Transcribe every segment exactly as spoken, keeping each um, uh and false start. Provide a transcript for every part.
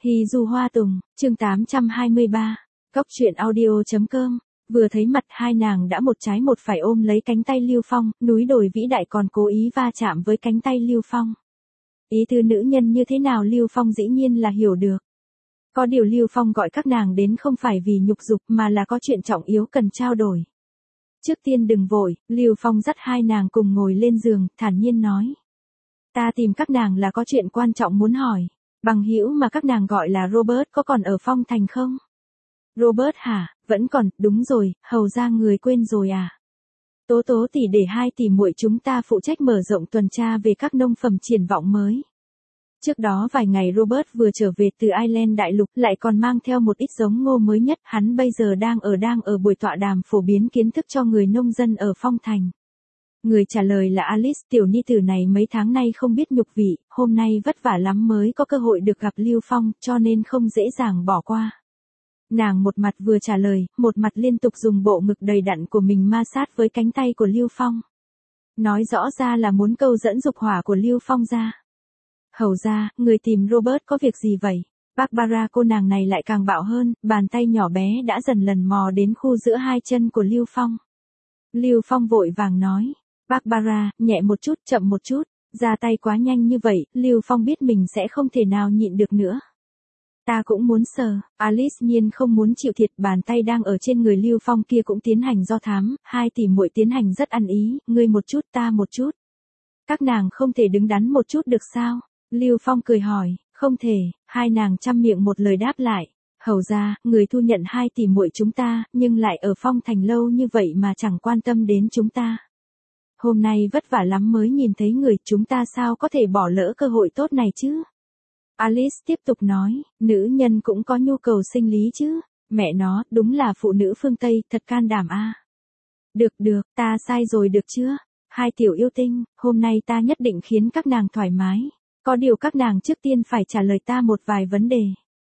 Hy du hoa tùng, chương tám trăm hai mươi ba, Cóc truyện audio.com, vừa thấy mặt hai nàng đã một trái một phải ôm lấy cánh tay Lưu Phong, núi đồi vĩ đại còn cố ý va chạm với cánh tay Lưu Phong. Ý tư nữ nhân như thế nào Lưu Phong dĩ nhiên là hiểu được. Có điều Lưu Phong gọi các nàng đến không phải vì nhục dục mà là có chuyện trọng yếu cần trao đổi. Trước tiên đừng vội, Lưu Phong dắt hai nàng cùng ngồi lên giường, thản nhiên nói. Ta tìm các nàng là có chuyện quan trọng muốn hỏi. Bằng hữu mà các nàng gọi là Robert có còn ở Phong Thành không? Robert hả? Vẫn còn, đúng rồi, hầu ra người quên rồi à? Tố tố tỷ để hai tỷ muội chúng ta phụ trách mở rộng tuần tra về các nông phẩm triển vọng mới. Trước đó vài ngày Robert vừa trở về từ Ireland đại lục lại còn mang theo một ít giống ngô mới nhất. Hắn bây giờ đang ở đang ở buổi tọa đàm phổ biến kiến thức cho người nông dân ở Phong Thành. Người trả lời là Alice, tiểu ni tử này mấy tháng nay không biết nhục vị, hôm nay vất vả lắm mới có cơ hội được gặp Lưu Phong, cho nên không dễ dàng bỏ qua. Nàng một mặt vừa trả lời, một mặt liên tục dùng bộ ngực đầy đặn của mình ma sát với cánh tay của Lưu Phong. Nói rõ ra là muốn câu dẫn dục hỏa của Lưu Phong ra. Hầu ra, người tìm Robert có việc gì vậy? Barbara cô nàng này lại càng bạo hơn, bàn tay nhỏ bé đã dần lần mò đến khu giữa hai chân của Lưu Phong. Lưu Phong vội vàng nói. Barbara, nhẹ một chút, chậm một chút, ra tay quá nhanh như vậy, Lưu Phong biết mình sẽ không thể nào nhịn được nữa. Ta cũng muốn sờ, Alice nhiên không muốn chịu thiệt, bàn tay đang ở trên người Lưu Phong kia cũng tiến hành do thám, hai tỷ muội tiến hành rất ăn ý, ngươi một chút ta một chút. Các nàng không thể đứng đắn một chút được sao? Lưu Phong cười hỏi, không thể, hai nàng chăm miệng một lời đáp lại. Hầu ra, người thu nhận hai tỷ muội chúng ta, nhưng lại ở Phong Thành lâu như vậy mà chẳng quan tâm đến chúng ta. Hôm nay vất vả lắm mới nhìn thấy người, chúng ta sao có thể bỏ lỡ cơ hội tốt này chứ? Alice tiếp tục nói, nữ nhân cũng có nhu cầu sinh lý chứ, mẹ nó, đúng là phụ nữ phương Tây, thật can đảm a. À. Được được, ta sai rồi được chưa? Hai tiểu yêu tinh, hôm nay ta nhất định khiến các nàng thoải mái, có điều các nàng trước tiên phải trả lời ta một vài vấn đề.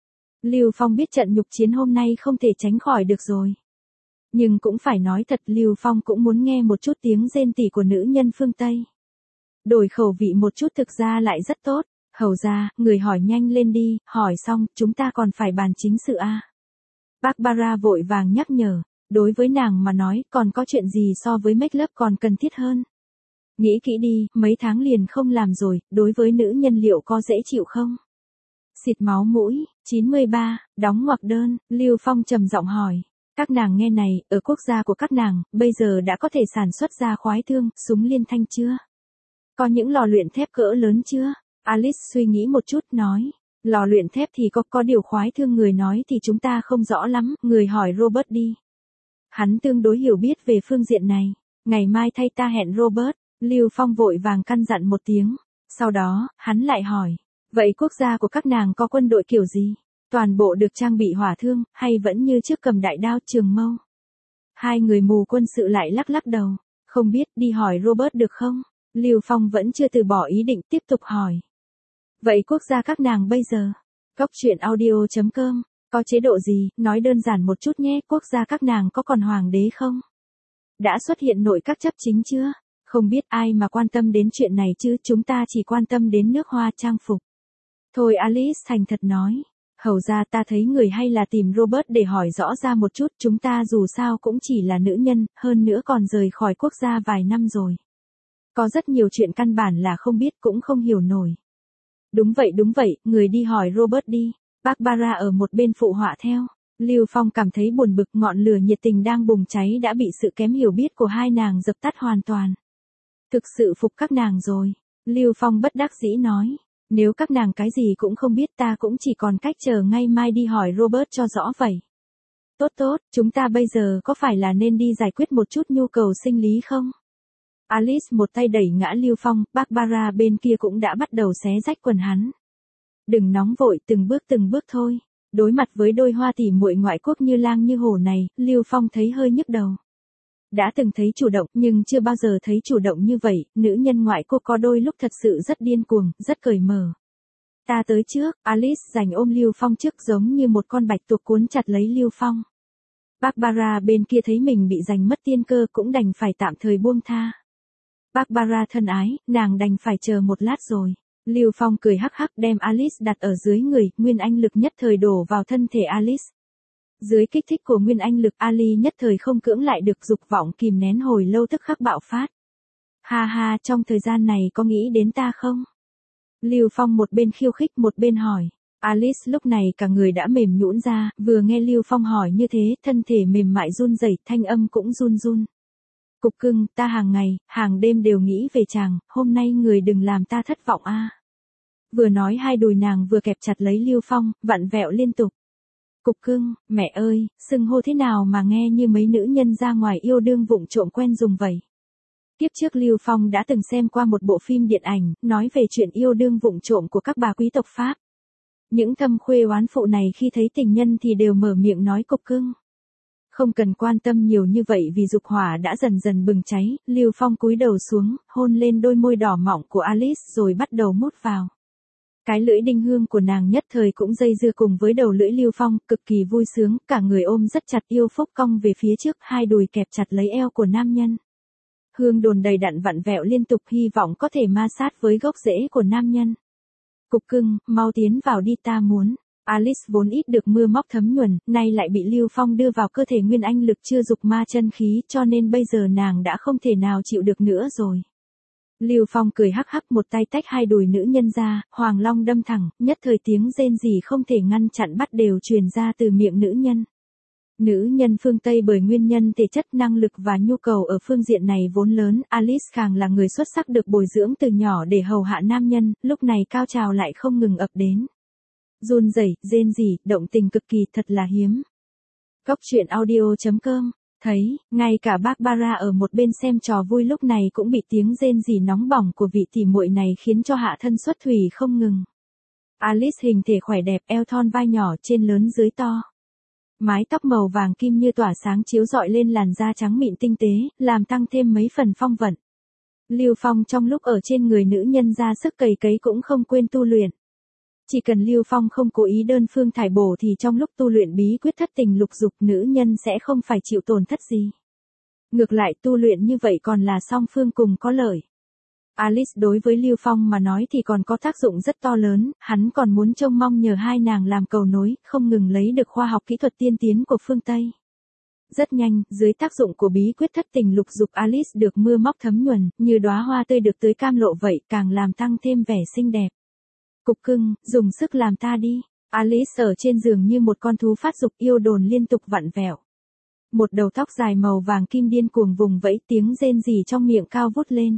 Lưu Phong biết trận nhục chiến hôm nay không thể tránh khỏi được rồi. Nhưng cũng phải nói thật, Lưu Phong cũng muốn nghe một chút tiếng rên tỉ của nữ nhân phương Tây. Đổi khẩu vị một chút thực ra lại rất tốt. Hầu ra, người hỏi nhanh lên đi, hỏi xong, chúng ta còn phải bàn chính sự a. À. Barbara vội vàng nhắc nhở, đối với nàng mà nói, còn có chuyện gì so với make up còn cần thiết hơn. Nghĩ kỹ đi, mấy tháng liền không làm rồi, đối với nữ nhân liệu có dễ chịu không? Xịt máu mũi, chín mươi ba, đóng ngoặc đơn, Lưu Phong trầm giọng hỏi. Các nàng nghe này, ở quốc gia của các nàng, bây giờ đã có thể sản xuất ra khoái thương, súng liên thanh chưa? Có những lò luyện thép cỡ lớn chưa? Alice suy nghĩ một chút, nói. Lò luyện thép thì có, có điều khoái thương người nói thì chúng ta không rõ lắm, người hỏi Robert đi. Hắn tương đối hiểu biết về phương diện này. Ngày mai thay ta hẹn Robert, Lưu Phong vội vàng căn dặn một tiếng. Sau đó, hắn lại hỏi. Vậy quốc gia của các nàng có quân đội kiểu gì? Toàn bộ được trang bị hỏa thương, hay vẫn như trước cầm đại đao trường mâu? Hai người mù quân sự lại lắc lắc đầu. Không biết, đi hỏi Robert được không? Lưu Phong vẫn chưa từ bỏ ý định, tiếp tục hỏi. Vậy quốc gia các nàng bây giờ? Cóc truyện audio.com, có chế độ gì, nói đơn giản một chút nhé, quốc gia các nàng có còn hoàng đế không? Đã xuất hiện nội các chấp chính chưa? Không biết ai mà quan tâm đến chuyện này chứ, chúng ta chỉ quan tâm đến nước hoa trang phục. Thôi Alice thành thật nói. Hầu ra ta thấy người hay là tìm Robert để hỏi rõ ra một chút, chúng ta dù sao cũng chỉ là nữ nhân, hơn nữa còn rời khỏi quốc gia vài năm rồi. Có rất nhiều chuyện căn bản là không biết cũng không hiểu nổi. Đúng vậy đúng vậy, người đi hỏi Robert đi. Barbara ở một bên phụ họa theo. Lưu Phong cảm thấy buồn bực, ngọn lửa nhiệt tình đang bùng cháy đã bị sự kém hiểu biết của hai nàng dập tắt hoàn toàn. Thực sự phục các nàng rồi. Lưu Phong bất đắc dĩ nói. Nếu các nàng cái gì cũng không biết ta cũng chỉ còn cách chờ ngay mai đi hỏi Robert cho rõ vậy. Tốt tốt, chúng ta bây giờ có phải là nên đi giải quyết một chút nhu cầu sinh lý không? Alice một tay đẩy ngã Lưu Phong, Barbara bên kia cũng đã bắt đầu xé rách quần hắn. Đừng nóng vội, từng bước từng bước thôi. Đối mặt với đôi hoa tỷ muội ngoại quốc như lang như hổ này, Lưu Phong thấy hơi nhức đầu. Đã từng thấy chủ động, nhưng chưa bao giờ thấy chủ động như vậy, nữ nhân ngoại quốc có đôi lúc thật sự rất điên cuồng, rất cởi mở. Ta tới trước, Alice giành ôm Lưu Phong trước giống như một con bạch tuộc cuốn chặt lấy Lưu Phong. Barbara bên kia thấy mình bị giành mất tiên cơ cũng đành phải tạm thời buông tha. Barbara thân ái, nàng đành phải chờ một lát rồi. Lưu Phong cười hắc hắc đem Alice đặt ở dưới người, nguyên anh lực nhất thời đổ vào thân thể Alice. Dưới kích thích của nguyên anh lực, Ali nhất thời không cưỡng lại được dục vọng kìm nén hồi lâu tức khắc bạo phát. Ha ha, trong thời gian này có nghĩ đến ta không? Lưu Phong một bên khiêu khích một bên hỏi. Alice lúc này cả người đã mềm nhũn ra, vừa nghe Lưu Phong hỏi như thế, thân thể mềm mại run rẩy, thanh âm cũng run run. Cục cưng, ta hàng ngày, hàng đêm đều nghĩ về chàng, hôm nay người đừng làm ta thất vọng a. Vừa nói hai đùi nàng vừa kẹp chặt lấy Lưu Phong, vặn vẹo liên tục. Cục cưng, mẹ ơi, xưng hô thế nào mà nghe như mấy nữ nhân ra ngoài yêu đương vụng trộm quen dùng vậy. Tiếp trước Lưu Phong đã từng xem qua một bộ phim điện ảnh, nói về chuyện yêu đương vụng trộm của các bà quý tộc Pháp. Những thâm khuê oán phụ này khi thấy tình nhân thì đều mở miệng nói cục cưng. Không cần quan tâm nhiều như vậy vì dục hỏa đã dần dần bừng cháy, Lưu Phong cúi đầu xuống, hôn lên đôi môi đỏ mọng của Alice rồi bắt đầu mút vào. Cái lưỡi đinh hương của nàng nhất thời cũng dây dưa cùng với đầu lưỡi Lưu Phong, cực kỳ vui sướng, cả người ôm rất chặt yêu phúc cong về phía trước, hai đùi kẹp chặt lấy eo của nam nhân. Hương đồn đầy đặn vặn vẹo liên tục hy vọng có thể ma sát với gốc rễ của nam nhân. Cục cưng, mau tiến vào đi ta muốn. Alice vốn ít được mưa móc thấm nhuần, nay lại bị Lưu Phong đưa vào cơ thể nguyên anh lực chưa dục ma chân khí cho nên bây giờ nàng đã không thể nào chịu được nữa rồi. Lưu Phong cười hắc hắc một tay tách hai đùi nữ nhân ra, Hoàng Long đâm thẳng, nhất thời tiếng rên rỉ không thể ngăn chặn bắt đều truyền ra từ miệng nữ nhân. Nữ nhân phương Tây bởi nguyên nhân thể chất năng lực và nhu cầu ở phương diện này vốn lớn, Alice càng là người xuất sắc được bồi dưỡng từ nhỏ để hầu hạ nam nhân, lúc này cao trào lại không ngừng ập đến. Run rẩy, rên rỉ, động tình cực kỳ thật là hiếm. Góc truyện audio chấm com, thấy, ngay cả Barbara ở một bên xem trò vui lúc này cũng bị tiếng rên rỉ nóng bỏng của vị tỉ muội này khiến cho hạ thân xuất thủy không ngừng. Alice hình thể khỏe đẹp, eo thon vai nhỏ, trên lớn dưới to. Mái tóc màu vàng kim như tỏa sáng chiếu rọi lên làn da trắng mịn tinh tế, làm tăng thêm mấy phần phong vận. Lưu Phong trong lúc ở trên người nữ nhân ra sức cày cấy cũng không quên tu luyện. Chỉ cần Lưu Phong không cố ý đơn phương thải bổ thì trong lúc tu luyện bí quyết thất tình lục dục nữ nhân sẽ không phải chịu tổn thất gì. Ngược lại tu luyện như vậy còn là song phương cùng có lợi. Alice đối với Lưu Phong mà nói thì còn có tác dụng rất to lớn, hắn còn muốn trông mong nhờ hai nàng làm cầu nối, không ngừng lấy được khoa học kỹ thuật tiên tiến của phương Tây. Rất nhanh, dưới tác dụng của bí quyết thất tình lục dục Alice được mưa móc thấm nhuần, như đóa hoa tươi được tưới cam lộ vậy, càng làm tăng thêm vẻ xinh đẹp. Cục cưng, dùng sức làm ta đi. Alice ở trên giường như một con thú phát dục yêu đồn liên tục vặn vẹo. Một đầu tóc dài màu vàng kim điên cuồng vùng vẫy, tiếng rên rỉ trong miệng cao vút lên.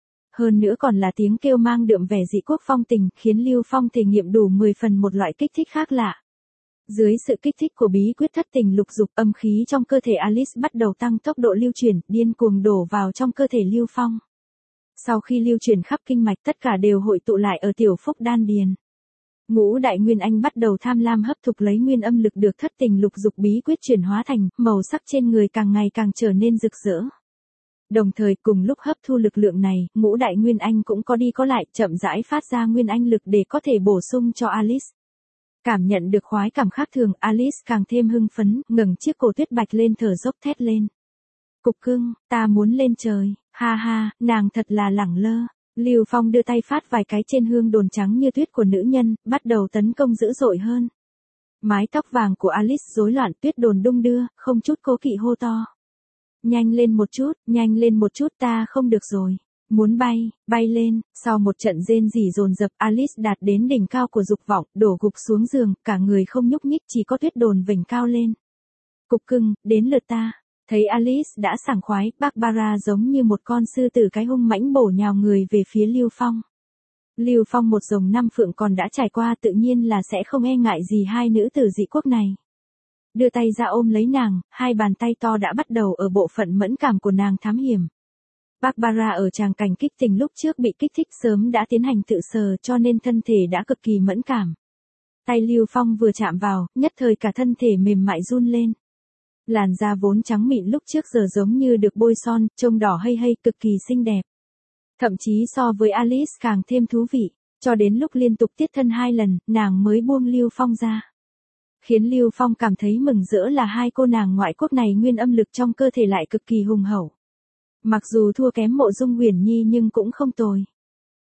Hơn nữa còn là tiếng kêu mang đượm vẻ dị quốc phong tình, khiến Lưu Phong thể nghiệm đủ mười phần một loại kích thích khác lạ. Dưới sự kích thích của bí quyết thất tình lục dục, âm khí trong cơ thể Alice bắt đầu tăng tốc độ lưu chuyển, điên cuồng đổ vào trong cơ thể Lưu Phong. Sau khi lưu chuyển khắp kinh mạch tất cả đều hội tụ lại ở tiểu phúc đan điền. Ngũ đại nguyên anh bắt đầu tham lam hấp thụ lấy nguyên âm lực được thất tình lục dục bí quyết chuyển hóa thành, màu sắc trên người càng ngày càng trở nên rực rỡ. Đồng thời cùng lúc hấp thu lực lượng này, ngũ đại nguyên anh cũng có đi có lại, chậm rãi phát ra nguyên anh lực để có thể bổ sung cho Alice. Cảm nhận được khoái cảm khác thường, Alice càng thêm hưng phấn, ngẩng chiếc cổ tuyết bạch lên thở dốc thét lên. Cục cưng, ta muốn lên trời, ha ha, nàng thật là lẳng lơ. Lưu Phong đưa tay phát vài cái trên hương đồn trắng như tuyết của nữ nhân, bắt đầu tấn công dữ dội hơn. Mái tóc vàng của Alice rối loạn, tuyết đồn đung đưa, không chút cố kỵ hô to. Nhanh lên một chút, nhanh lên một chút, ta không được rồi. Muốn bay, bay lên, sau một trận rên rỉ dồn dập Alice đạt đến đỉnh cao của dục vọng, đổ gục xuống giường, cả người không nhúc nhích chỉ có tuyết đồn vểnh cao lên. Cục cưng, đến lượt ta. Thấy Alice đã sảng khoái, Barbara giống như một con sư tử cái hung mãnh bổ nhào người về phía Lưu Phong. Lưu Phong một rồng năm phượng còn đã trải qua tự nhiên là sẽ không e ngại gì hai nữ tử dị quốc này. Đưa tay ra ôm lấy nàng, hai bàn tay to đã bắt đầu ở bộ phận mẫn cảm của nàng thám hiểm. Barbara ở tràng cảnh kích tình lúc trước bị kích thích sớm đã tiến hành tự sờ cho nên thân thể đã cực kỳ mẫn cảm. Tay Lưu Phong vừa chạm vào, nhất thời cả thân thể mềm mại run lên. Làn da vốn trắng mịn lúc trước giờ giống như được bôi son, trông đỏ hây hây cực kỳ xinh đẹp. Thậm chí so với Alice càng thêm thú vị, cho đến lúc liên tục tiết thân hai lần, nàng mới buông Lưu Phong ra. Khiến Lưu Phong cảm thấy mừng rỡ là hai cô nàng ngoại quốc này nguyên âm lực trong cơ thể lại cực kỳ hùng hậu. Mặc dù thua kém Mộ Dung Uyển Nhi nhưng cũng không tồi.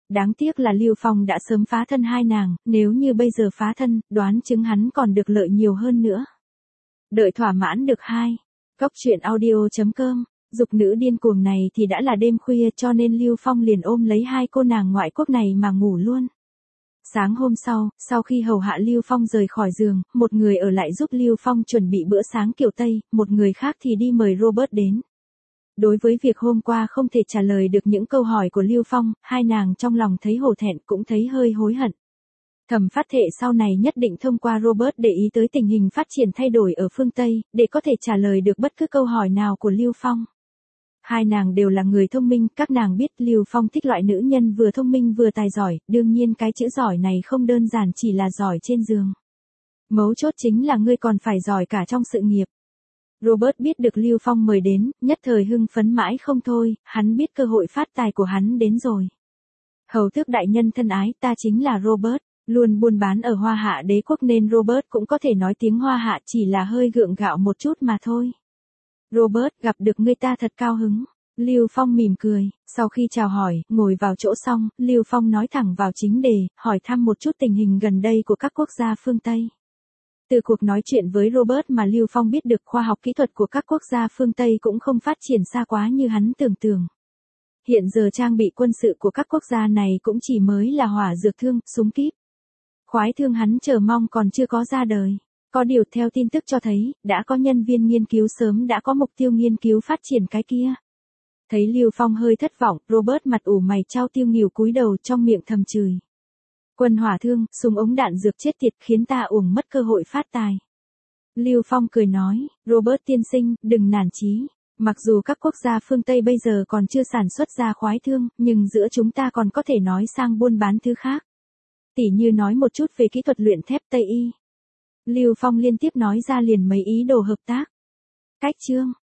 Đáng tiếc là Lưu Phong đã sớm phá thân hai nàng, nếu như bây giờ phá thân, đoán chứng hắn còn được lợi nhiều hơn nữa. Đợi thỏa mãn được hai. Cóc truyện audio chấm com. Dục nữ điên cuồng này thì đã là đêm khuya cho nên Lưu Phong liền ôm lấy hai cô nàng ngoại quốc này mà ngủ luôn. Sáng hôm sau, sau khi hầu hạ Lưu Phong rời khỏi giường, một người ở lại giúp Lưu Phong chuẩn bị bữa sáng kiểu Tây, một người khác thì đi mời Robert đến. Đối với việc hôm qua không thể trả lời được những câu hỏi của Lưu Phong, hai nàng trong lòng thấy hổ thẹn cũng thấy hơi hối hận. Thẩm Phát Thệ sau này nhất định thông qua Robert để ý tới tình hình phát triển thay đổi ở phương Tây, để có thể trả lời được bất cứ câu hỏi nào của Lưu Phong. Hai nàng đều là người thông minh, các nàng biết Lưu Phong thích loại nữ nhân vừa thông minh vừa tài giỏi, đương nhiên cái chữ giỏi này không đơn giản chỉ là giỏi trên giường. Mấu chốt chính là ngươi còn phải giỏi cả trong sự nghiệp. Robert biết được Lưu Phong mời đến, nhất thời hưng phấn mãi không thôi, hắn biết cơ hội phát tài của hắn đến rồi. Hầu tước đại nhân thân ái, ta chính là Robert, luôn buôn bán ở Hoa Hạ đế quốc nên Robert cũng có thể nói tiếng Hoa Hạ, chỉ là hơi gượng gạo một chút mà thôi. Robert, gặp được ngươi ta thật cao hứng. Lưu Phong mỉm cười, sau khi chào hỏi, ngồi vào chỗ xong, Lưu Phong nói thẳng vào chính đề, hỏi thăm một chút tình hình gần đây của các quốc gia phương Tây. Từ cuộc nói chuyện với Robert mà Lưu Phong biết được khoa học kỹ thuật của các quốc gia phương Tây cũng không phát triển xa quá như hắn tưởng tượng. Hiện giờ trang bị quân sự của các quốc gia này cũng chỉ mới là hỏa dược thương, súng kíp. Khoái thương hắn chờ mong còn chưa có ra đời. Có điều theo tin tức cho thấy, đã có nhân viên nghiên cứu sớm đã có mục tiêu nghiên cứu phát triển cái kia. Thấy Lưu Phong hơi thất vọng, Robert mặt ủ mày chau tiêu nghỉu cúi đầu trong miệng thầm chửi. Quân hỏa thương, súng ống đạn dược chết tiệt khiến ta uổng mất cơ hội phát tài. Lưu Phong cười nói, Robert tiên sinh, đừng nản chí. Mặc dù các quốc gia phương Tây bây giờ còn chưa sản xuất ra khoái thương, nhưng giữa chúng ta còn có thể nói sang buôn bán thứ khác. Tỉ như nói một chút về kỹ thuật luyện thép Tây y. Lưu Phong liên tiếp nói ra liền mấy ý đồ hợp tác. Cách chương